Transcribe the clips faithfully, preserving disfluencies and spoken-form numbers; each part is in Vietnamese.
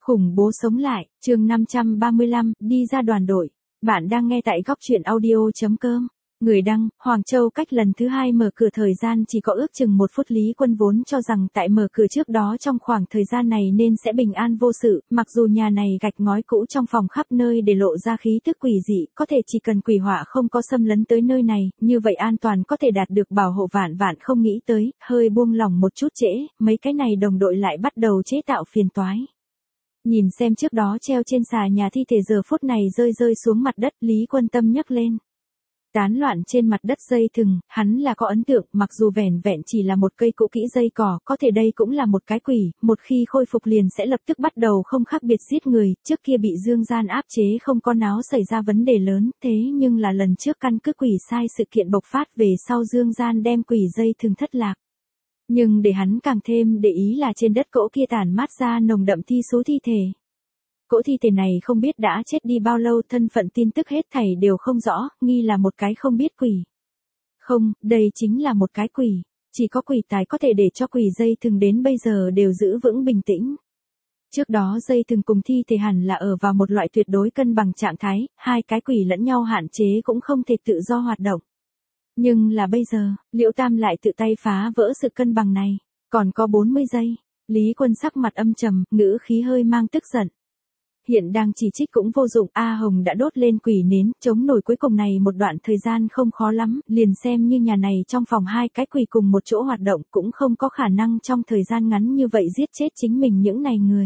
Khủng bố sống lại, chương năm trăm ba mươi lăm, đi ra đoàn đội. Bạn đang nghe tại góc truyện audio chấm com. Người đăng, Hoàng Châu cách lần thứ hai mở cửa thời gian chỉ có ước chừng một phút. Lý Quân vốn cho rằng tại mở cửa trước đó trong khoảng thời gian này nên sẽ bình an vô sự, mặc dù nhà này gạch ngói cũ trong phòng khắp nơi để lộ ra khí tức quỷ dị, có thể chỉ cần quỷ họa không có xâm lấn tới nơi này, như vậy an toàn có thể đạt được bảo hộ. Vạn vạn không nghĩ tới, hơi buông lỏng một chút trễ, mấy cái này đồng đội lại bắt đầu chế tạo phiền toái. Nhìn xem trước đó treo trên xà nhà thi thể giờ phút này rơi rơi xuống mặt đất, Lý Quân tâm nhấc lên. Tán loạn trên mặt đất dây thừng, hắn là có ấn tượng, mặc dù vẻn vẹn chỉ là một cây cũ kỹ dây cỏ, có thể đây cũng là một cái quỷ, một khi khôi phục liền sẽ lập tức bắt đầu không khác biệt giết người, trước kia bị dương gian áp chế không có náo xảy ra vấn đề lớn, thế nhưng là lần trước căn cứ quỷ sai sự kiện bộc phát về sau dương gian đem quỷ dây thừng thất lạc. Nhưng để hắn càng thêm để ý là trên đất cỗ kia tản mát ra nồng đậm thi số thi thể. Cỗ thi thể này không biết đã chết đi bao lâu, thân phận tin tức hết thảy đều không rõ, nghi là một cái không biết quỷ. Không, đây chính là một cái quỷ, chỉ có quỷ tài có thể để cho quỷ dây thừng đến bây giờ đều giữ vững bình tĩnh. Trước đó dây thừng cùng thi thể hẳn là ở vào một loại tuyệt đối cân bằng trạng thái, hai cái quỷ lẫn nhau hạn chế cũng không thể tự do hoạt động. Nhưng là bây giờ, Liễu Tam lại tự tay phá vỡ sự cân bằng này, còn có bốn mươi giây, Lý Quân sắc mặt âm trầm, ngữ khí hơi mang tức giận. Hiện đang chỉ trích cũng vô dụng, A Hồng đã đốt lên quỷ nến, chống nổi cuối cùng này một đoạn thời gian không khó lắm, liền xem như nhà này trong phòng hai cái quỷ cùng một chỗ hoạt động cũng không có khả năng trong thời gian ngắn như vậy giết chết chính mình những này người.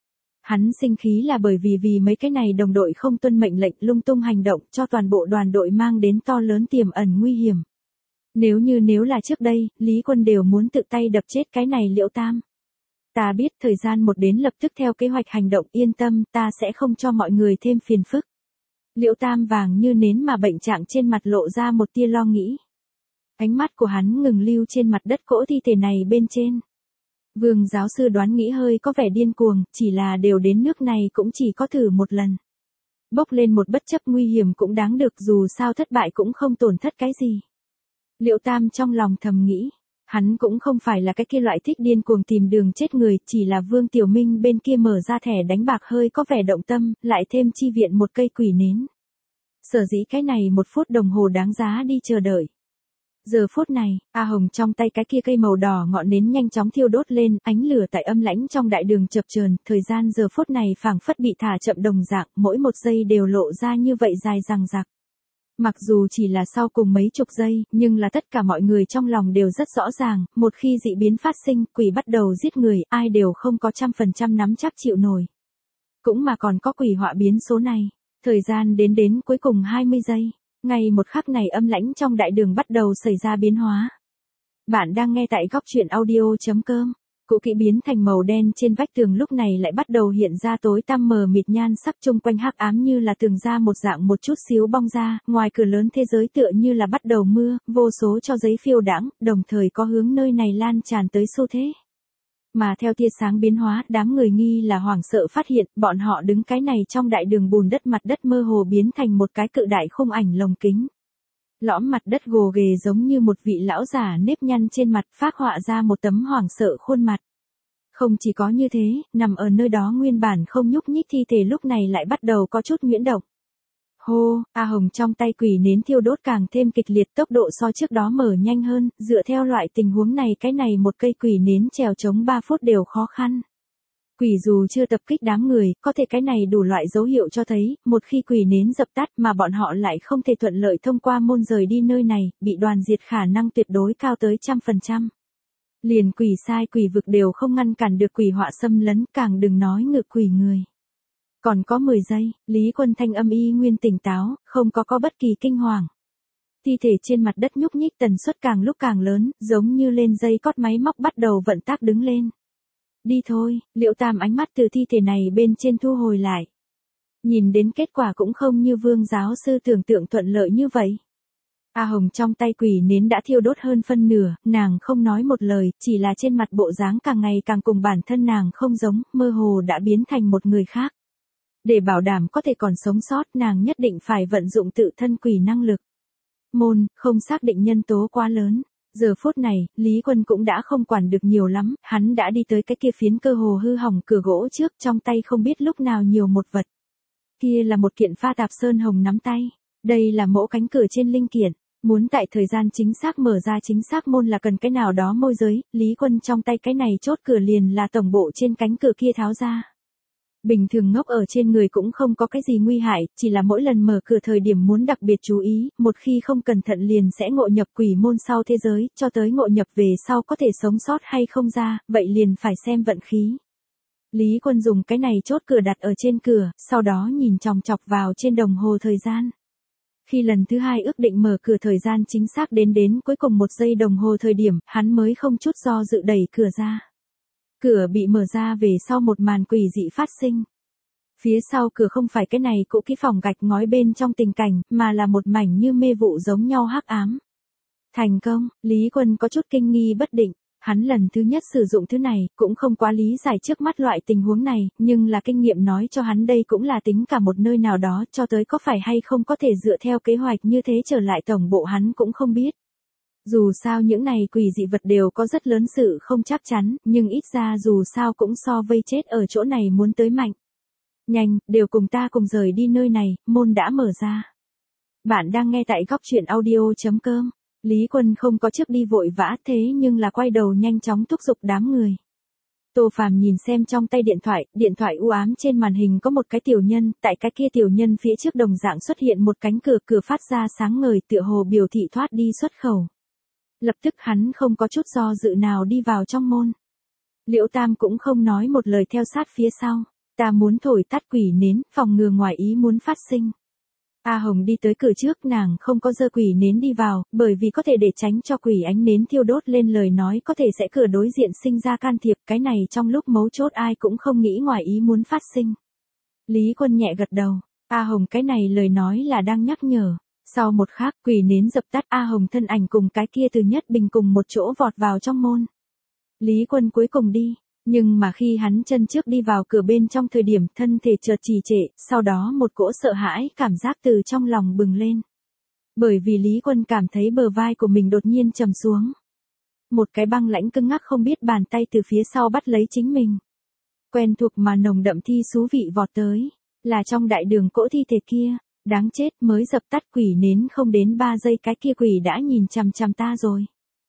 Hắn sinh khí là bởi vì vì mấy cái này đồng đội không tuân mệnh lệnh lung tung hành động cho toàn bộ đoàn đội mang đến to lớn tiềm ẩn nguy hiểm. Nếu như nếu là trước đây, Lý Quân đều muốn tự tay đập chết cái này Liễu Tam. Ta biết thời gian một đến lập tức theo kế hoạch hành động, yên tâm, ta sẽ không cho mọi người thêm phiền phức. Liễu Tam vàng như nến mà bệnh trạng trên mặt lộ ra một tia lo nghĩ. Ánh mắt của hắn ngừng lưu trên mặt đất cỗ thi thể này bên trên. Vương giáo sư đoán nghĩ hơi có vẻ điên cuồng, chỉ là đều đến nước này cũng chỉ có thử một lần. Bốc lên một bất chấp nguy hiểm cũng đáng được, dù sao thất bại cũng không tổn thất cái gì. Liễu Tam trong lòng thầm nghĩ, hắn cũng không phải là cái kia loại thích điên cuồng tìm đường chết người, chỉ là Vương Tiểu Minh bên kia mở ra thẻ đánh bạc hơi có vẻ động tâm, lại thêm chi viện một cây quỷ nến. Sở dĩ cái này một phút đồng hồ đáng giá đi chờ đợi. Giờ phút này, A Hồng trong tay cái kia cây màu đỏ ngọn nến nhanh chóng thiêu đốt lên, ánh lửa tại âm lãnh trong đại đường chập chờn, thời gian giờ phút này phảng phất bị thả chậm đồng dạng, mỗi một giây đều lộ ra như vậy dài dằng dặc. Mặc dù chỉ là sau cùng mấy chục giây, nhưng là tất cả mọi người trong lòng đều rất rõ ràng, một khi dị biến phát sinh, quỷ bắt đầu giết người, ai đều không có trăm phần trăm nắm chắc chịu nổi. Cũng mà còn có quỷ họa biến số này, thời gian đến đến cuối cùng hai mươi giây. Ngay một khắc này âm lãnh trong đại đường bắt đầu xảy ra biến hóa. Bạn đang nghe tại góc truyện audio chấm com. Cũ kỹ biến thành màu đen trên vách tường lúc này lại bắt đầu hiện ra tối tăm mờ mịt, nhan sắc chung quanh hắc ám như là tường ra một dạng một chút xíu bong ra, ngoài cửa lớn thế giới tựa như là bắt đầu mưa, vô số cho giấy phiêu đãng, đồng thời có hướng nơi này lan tràn tới xu thế. Mà theo tia sáng biến hóa, đám người nghi là hoảng sợ phát hiện, bọn họ đứng cái này trong đại đường bùn đất, mặt đất mơ hồ biến thành một cái cự đại khung ảnh lồng kính. Lõm mặt đất gồ ghề giống như một vị lão già nếp nhăn trên mặt, phác họa ra một tấm hoảng sợ khuôn mặt. Không chỉ có như thế, nằm ở nơi đó nguyên bản không nhúc nhích thi thể lúc này lại bắt đầu có chút nhuyễn động. Hô, A Hồng trong tay quỷ nến thiêu đốt càng thêm kịch liệt, tốc độ so trước đó mở nhanh hơn, dựa theo loại tình huống này cái này một cây quỷ nến trèo chống ba phút đều khó khăn. Quỷ dù chưa tập kích đám người, có thể cái này đủ loại dấu hiệu cho thấy, một khi quỷ nến dập tắt mà bọn họ lại không thể thuận lợi thông qua môn rời đi nơi này, bị đoàn diệt khả năng tuyệt đối cao tới trăm phần trăm. Liền quỷ sai quỷ vực đều không ngăn cản được quỷ họa xâm lấn, càng đừng nói ngược quỷ người. Còn có mười giây, Lý Quân thanh âm y nguyên tỉnh táo, không có có bất kỳ kinh hoàng. Thi thể trên mặt đất nhúc nhích tần suất càng lúc càng lớn, giống như lên dây cót máy móc bắt đầu vận tác đứng lên. Đi thôi, Liễu Tam ánh mắt từ thi thể này bên trên thu hồi lại. Nhìn đến kết quả cũng không như Vương giáo sư tưởng tượng thuận lợi như vậy. A Hồng trong tay quỷ nến đã thiêu đốt hơn phân nửa, nàng không nói một lời, chỉ là trên mặt bộ dáng càng ngày càng cùng bản thân nàng không giống, mơ hồ đã biến thành một người khác. Để bảo đảm có thể còn sống sót, nàng nhất định phải vận dụng tự thân quỷ năng lực. Môn, không xác định nhân tố quá lớn. Giờ phút này, Lý Quân cũng đã không quản được nhiều lắm, hắn đã đi tới cái kia phiến cơ hồ hư hỏng cửa gỗ trước, trong tay không biết lúc nào nhiều một vật. Kia là một kiện pha tạp sơn hồng nắm tay. Đây là mẫu cánh cửa trên linh kiện. Muốn tại thời gian chính xác mở ra chính xác môn là cần cái nào đó môi giới, Lý Quân trong tay cái này chốt cửa liền là tổng bộ trên cánh cửa kia tháo ra. Bình thường ngốc ở trên người cũng không có cái gì nguy hại, chỉ là mỗi lần mở cửa thời điểm muốn đặc biệt chú ý, một khi không cẩn thận liền sẽ ngộ nhập quỷ môn sau thế giới, cho tới ngộ nhập về sau có thể sống sót hay không ra, vậy liền phải xem vận khí. Lý Quân dùng cái này chốt cửa đặt ở trên cửa, sau đó nhìn chòng chọc vào trên đồng hồ thời gian. Khi lần thứ hai ước định mở cửa thời gian chính xác đến đến cuối cùng một giây đồng hồ thời điểm, hắn mới không chút do dự đẩy cửa ra. Cửa bị mở ra về sau một màn quỷ dị phát sinh. Phía sau cửa không phải cái này cũ kỹ phòng gạch ngói bên trong tình cảnh, mà là một mảnh như mê vụ giống nhau hắc ám. Thành công, Lý Quân có chút kinh nghi bất định. Hắn lần thứ nhất sử dụng thứ này, cũng không quá lý giải trước mắt loại tình huống này, nhưng là kinh nghiệm nói cho hắn đây cũng là tính cả một nơi nào đó, cho tới có phải hay không có thể dựa theo kế hoạch như thế trở lại tổng bộ hắn cũng không biết. Dù sao những này quỷ dị vật đều có rất lớn sự không chắc chắn, nhưng ít ra dù sao cũng so vây chết ở chỗ này muốn tới mạnh. Nhanh, đều cùng ta cùng rời đi nơi này, môn đã mở ra. Bạn đang nghe tại góc truyện audio chấm com. Lý Quân không có trước đi vội vã thế nhưng là quay đầu nhanh chóng thúc giục đám người. Tô Phàm nhìn xem trong tay điện thoại, điện thoại u ám trên màn hình có một cái tiểu nhân, tại cái kia tiểu nhân phía trước đồng dạng xuất hiện một cánh cửa, cửa phát ra sáng ngời tựa hồ biểu thị thoát đi xuất khẩu. Lập tức hắn không có chút do dự nào đi vào trong môn. Liễu Tam cũng không nói một lời theo sát phía sau. Ta muốn thổi tắt quỷ nến, phòng ngừa ngoài ý muốn phát sinh. A Hồng đi tới cửa trước, nàng không có giơ quỷ nến đi vào, bởi vì có thể để tránh cho quỷ ánh nến thiêu đốt lên lời nói có thể sẽ cửa đối diện sinh ra can thiệp, cái này trong lúc mấu chốt ai cũng không nghĩ ngoài ý muốn phát sinh. Lý Quân nhẹ gật đầu, A Hồng cái này lời nói là đang nhắc nhở. Sau một khắc quỷ nến dập tắt, A Hồng thân ảnh cùng cái kia từ Nhất Bình cùng một chỗ vọt vào trong môn. Lý Quân cuối cùng đi. Nhưng mà khi hắn chân trước đi vào cửa bên trong thời điểm thân thể chợt trì trệ, sau đó một cỗ sợ hãi cảm giác từ trong lòng bừng lên. Bởi vì Lý Quân cảm thấy bờ vai của mình đột nhiên trầm xuống. Một cái băng lãnh cứng ngắc không biết bàn tay từ phía sau bắt lấy chính mình. Quen thuộc mà nồng đậm thi xú vị vọt tới, là trong đại đường cỗ thi thể kia, đáng chết mới dập tắt quỷ nến không đến ba giây cái kia quỷ đã nhìn chằm chằm ta rồi.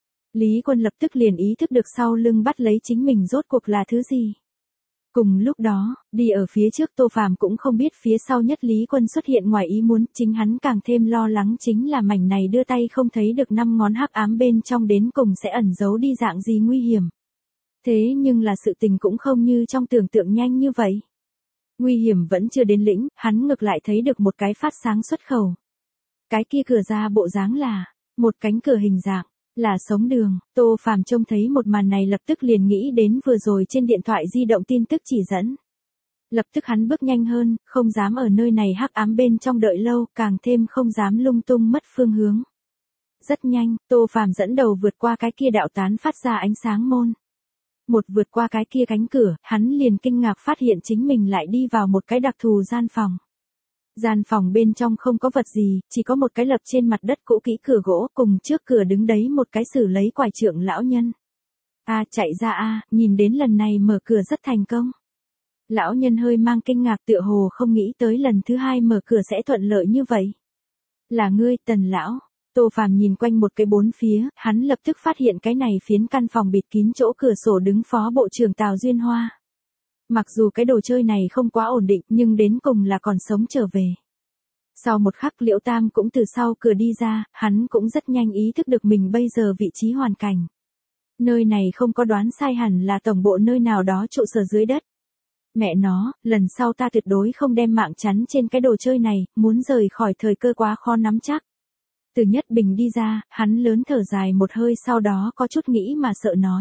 Lý Quân lập tức liền ý thức được sau lưng bắt lấy chính mình rốt cuộc là thứ gì. Cùng lúc đó, đi ở phía trước Tô Phàm cũng không biết phía sau nhất Lý Quân xuất hiện ngoài ý muốn, chính hắn càng thêm lo lắng chính là mảnh này đưa tay không thấy được năm ngón hắc ám bên trong đến cùng sẽ ẩn giấu đi dạng gì nguy hiểm. Thế nhưng là sự tình cũng không như trong tưởng tượng nhanh như vậy. Nguy hiểm vẫn chưa đến lĩnh, hắn ngược lại thấy được một cái phát sáng xuất khẩu. Cái kia cửa ra bộ dáng là một cánh cửa hình dạng. Là sống đường. Tô Phàm trông thấy một màn này lập tức liền nghĩ đến vừa rồi trên điện thoại di động tin tức chỉ dẫn. Lập tức hắn bước nhanh hơn, không dám ở nơi này hắc ám bên trong đợi lâu, càng thêm không dám lung tung mất phương hướng. Rất nhanh, Tô Phàm dẫn đầu vượt qua cái kia đạo tán phát ra ánh sáng môn. Một vượt qua cái kia cánh cửa, hắn liền kinh ngạc phát hiện chính mình lại đi vào một cái đặc thù gian phòng. Gian phòng bên trong không có vật gì, chỉ có một cái lập trên mặt đất cũ kỹ cửa gỗ, cùng trước cửa đứng đấy một cái xử lấy quải trượng lão nhân. A chạy ra a, nhìn đến lần này mở cửa rất thành công. Lão nhân hơi mang kinh ngạc tựa hồ không nghĩ tới lần thứ hai mở cửa sẽ thuận lợi như vậy. Là ngươi, Tần lão. Tô Phàm nhìn quanh một cái bốn phía, hắn lập tức phát hiện cái này phiến căn phòng bịt kín chỗ cửa sổ đứng phó bộ trưởng Tào Duyên Hoa. Mặc dù cái đồ chơi này không quá ổn định nhưng đến cùng là còn sống trở về. Sau một khắc Liễu Tam cũng từ sau cửa đi ra, hắn cũng rất nhanh ý thức được mình bây giờ vị trí hoàn cảnh. Nơi này không có đoán sai hẳn là tổng bộ nơi nào đó trụ sở dưới đất. Mẹ nó, lần sau ta tuyệt đối không đem mạng chắn trên cái đồ chơi này, muốn rời khỏi thời cơ quá khó nắm chắc. Từ Nhất Bình đi ra, hắn lớn thở dài một hơi sau đó có chút nghĩ mà sợ nói.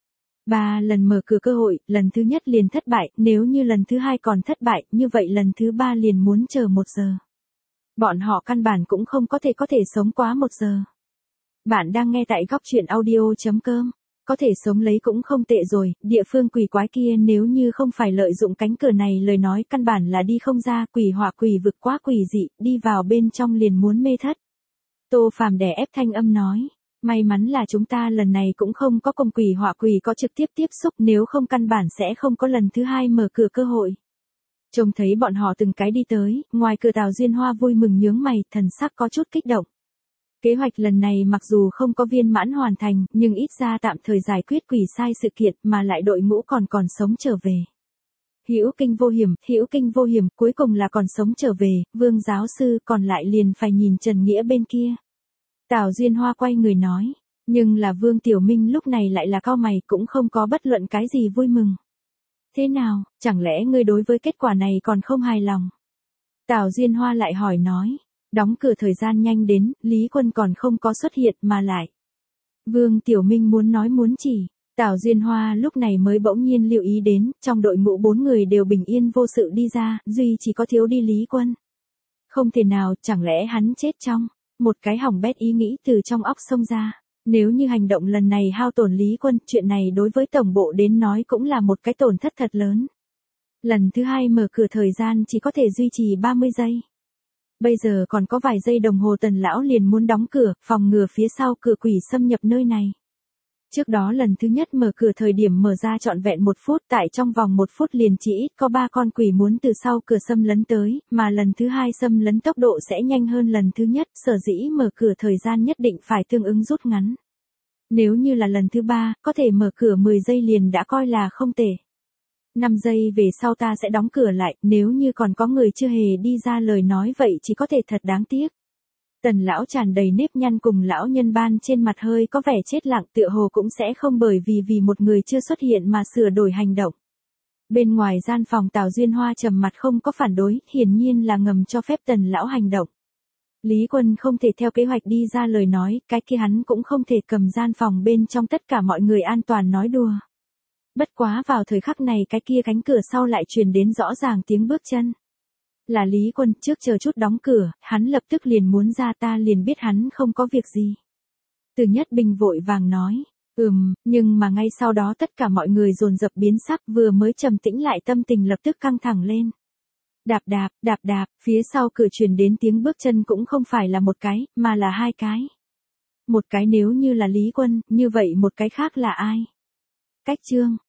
Ba lần mở cửa cơ hội, lần thứ nhất liền thất bại, nếu như lần thứ hai còn thất bại, như vậy lần thứ ba liền muốn chờ một giờ. Bọn họ căn bản cũng không có thể có thể sống quá một giờ. Bạn đang nghe tại góc truyện audio chấm com. Có thể sống lấy cũng không tệ rồi, địa phương quỷ quái kia nếu như không phải lợi dụng cánh cửa này lời nói căn bản là đi không ra, quỷ hỏa quỷ vực quá quỷ dị, đi vào bên trong liền muốn mê thất. Tô Phàm đè ép thanh âm nói. May mắn là chúng ta lần này cũng không có công quỷ họa quỷ có trực tiếp tiếp xúc, nếu không căn bản sẽ không có lần thứ hai mở cửa cơ hội. Trông thấy bọn họ từng cái đi tới, ngoài cửa Tào Duyên Hoa vui mừng nhướng mày, thần sắc có chút kích động. Kế hoạch lần này mặc dù không có viên mãn hoàn thành, nhưng ít ra tạm thời giải quyết quỷ sai sự kiện mà lại đội ngũ còn còn sống trở về. Hữu kinh vô hiểm, hữu kinh vô hiểm, cuối cùng là còn sống trở về, Vương giáo sư, còn lại liền phải nhìn Trần Nghĩa bên kia. Tào Duyên Hoa quay người nói, nhưng là Vương Tiểu Minh lúc này lại là cau mày, cũng không có bất luận cái gì vui mừng. Thế nào, chẳng lẽ ngươi đối với kết quả này còn không hài lòng? Tào Duyên Hoa lại hỏi nói, đóng cửa thời gian nhanh đến, Lý Quân còn không có xuất hiện mà lại. Vương Tiểu Minh muốn nói muốn chỉ, Tào Duyên Hoa lúc này mới bỗng nhiên lưu ý đến, trong đội ngũ bốn người đều bình yên vô sự đi ra, duy chỉ có thiếu đi Lý Quân. Không thể nào, chẳng lẽ hắn chết trong, một cái hỏng bét ý nghĩ từ trong óc xông ra. Nếu như hành động lần này hao tổn Lý Quân, chuyện này đối với tổng bộ đến nói cũng là một cái tổn thất thật lớn. Lần thứ hai mở cửa thời gian chỉ có thể duy trì ba mươi giây. Bây giờ còn có vài giây đồng hồ Tần lão liền muốn đóng cửa, phòng ngừa phía sau cửa quỷ xâm nhập nơi này. Trước đó lần thứ nhất mở cửa thời điểm mở ra trọn vẹn một phút, tại trong vòng một phút liền chỉ ít có ba con quỷ muốn từ sau cửa xâm lấn tới, mà lần thứ hai xâm lấn tốc độ sẽ nhanh hơn lần thứ nhất, sở dĩ mở cửa thời gian nhất định phải tương ứng rút ngắn. Nếu như là lần thứ ba, có thể mở cửa mười giây liền đã coi là không tệ. năm giây về sau ta sẽ đóng cửa lại, nếu như còn có người chưa hề đi ra lời nói vậy chỉ có thể thật đáng tiếc. Tần lão tràn đầy nếp nhăn cùng lão nhân ban trên mặt hơi có vẻ chết lặng, tựa hồ cũng sẽ không bởi vì vì một người chưa xuất hiện mà sửa đổi hành động. Bên ngoài gian phòng Tào Duyên Hoa trầm mặt không có phản đối, hiển nhiên là ngầm cho phép tần lão hành động. Lý Quân không thể theo kế hoạch đi ra lời nói, cái kia hắn cũng không thể cầm gian phòng bên trong tất cả mọi người an toàn nói đùa. Bất quá vào thời khắc này cái kia cánh cửa sau lại truyền đến rõ ràng tiếng bước chân. Là Lý Quân, trước chờ chút đóng cửa, hắn lập tức liền muốn ra, ta liền biết hắn không có việc gì. Từ Nhất Bình vội vàng nói, ừm, nhưng mà ngay sau đó tất cả mọi người dồn dập biến sắc, vừa mới trầm tĩnh lại tâm tình lập tức căng thẳng lên. Đạp đạp, đạp đạp, phía sau cửa truyền đến tiếng bước chân cũng không phải là một cái, mà là hai cái. Một cái nếu như là Lý Quân, như vậy một cái khác là ai? Cách Trương,